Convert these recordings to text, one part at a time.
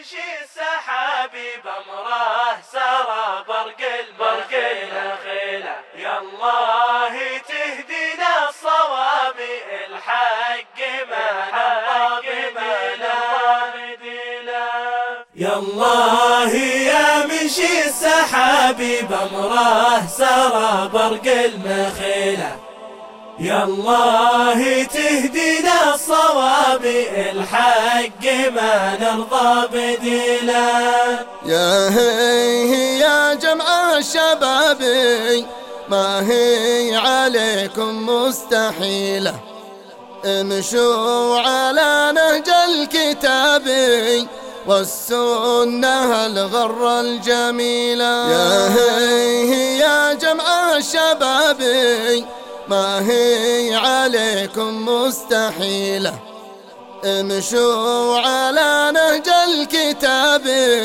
يمشي السحابي بأمره سرى برق الخيلة. يا الله تهدينا الصواب الحق ما بديلا. يا الله يمشي السحابي بأمره سرى برق المخيلة. يا الله تهدينا الصواب الحق ما نرضى بديلا. يا هي يا جمع الشباب ما هي عليكم مستحيلة، امشوا على نهج الكتاب والسنة الغر الجميلة. يا هي يا جمع الشباب ما هي عليكم مستحيلة، امشوا على نهج الكتاب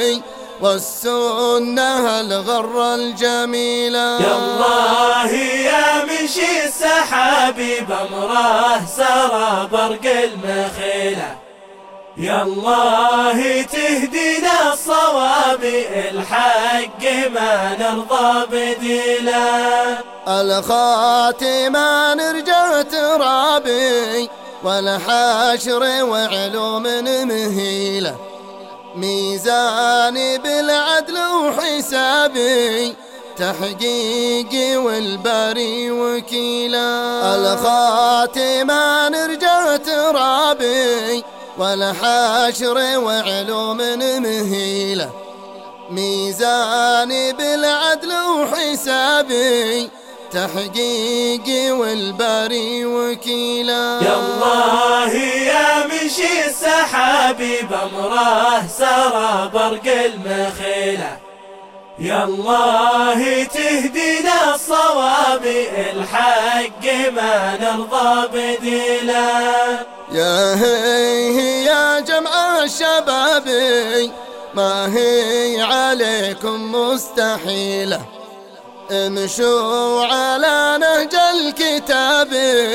والسنة الغر الجميلة. يا الله يمشي السحابي بأمره سرى برق المخيلة. يا الله تهدينا الصواب الحق ما نرضى بديلا. الخاتمة نرجع ترابي والحشر وعلوم مهيلة، ميزاني بالعدل وحسابي تحقيقي والباري وكيلا. الخاتمة نرجع ترابي والحشر وعلوم مهيلة، ميزاني بالعدل وحسابي تحقيقي والباري وكيلا. يا الله يمشي السحابي بأمره سرى برق المخيلة. يا الله تهدينا الصواب الحق ما نرضى بديلا. يا هي يا جمع الشباب ما هي عليكم مستحيلة، امشوا على نهج الكتاب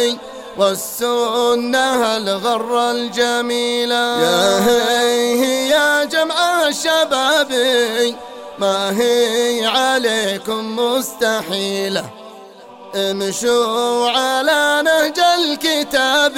والسنة الغر الجميلة. يا هي يا جمع الشباب ما هي عليكم مستحيلة، امشوا على نهج الكتاب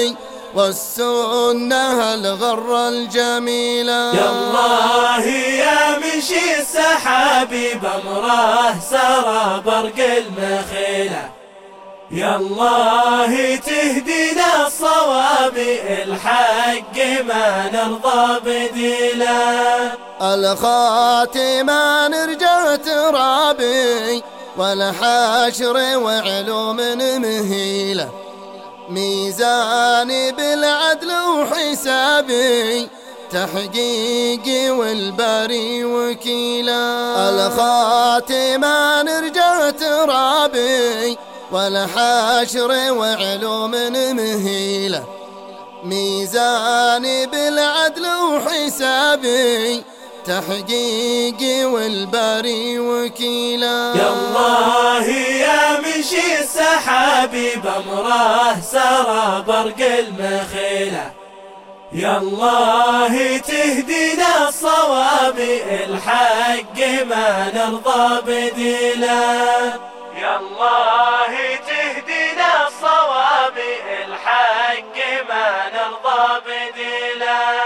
والسنة الغر الجميلة. يا الله يمشي السحابي بأمره سرى برق المخيلة. يا الله تهدينا الصواب الحق ما نرضى بديلا. الخاتمة نرجع ترابي والحشر وعلوم مهيلة، ميزاني بالعدل وحسابي تحقيقي والباري وكيلا. الخاتمة نرجع ترابي والحشر وعلوم مهيلة، ميزاني بالعدل وحسابي تحقيقي والباري وكيلا. يا الله يمشي السحابي بأمره سرى برق المخيلة. يا الله تهدينا الصواب الحق ما نرضى بديلا. يا الله تهدينا الصواب الحق ما نرضى بديلا.